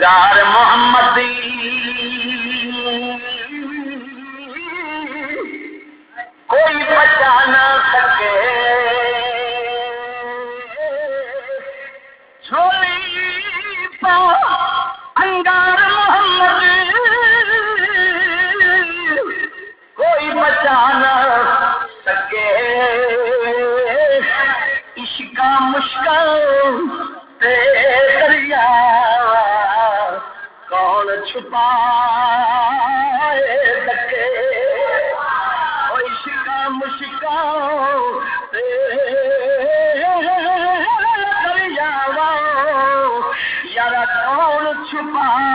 अंगार मोहम्मदी कोई बचा न सके, झोली पा अंगार मोहम्मद कोई बचा न सके, इश्का मुश्किल ते दरिया कौन छुपाए सके, इश्का मुश्किल ते दरिया यारा कौन छुपाए